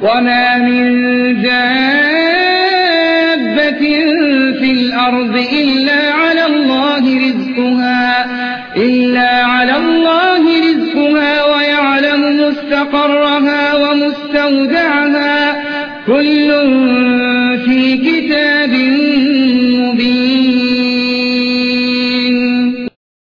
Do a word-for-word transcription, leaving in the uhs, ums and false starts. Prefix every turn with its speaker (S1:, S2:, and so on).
S1: وما من دابة في الأرض إلا على الله رزقها إلا على الله رزقها ويعلم مستقرها ومستودعها كل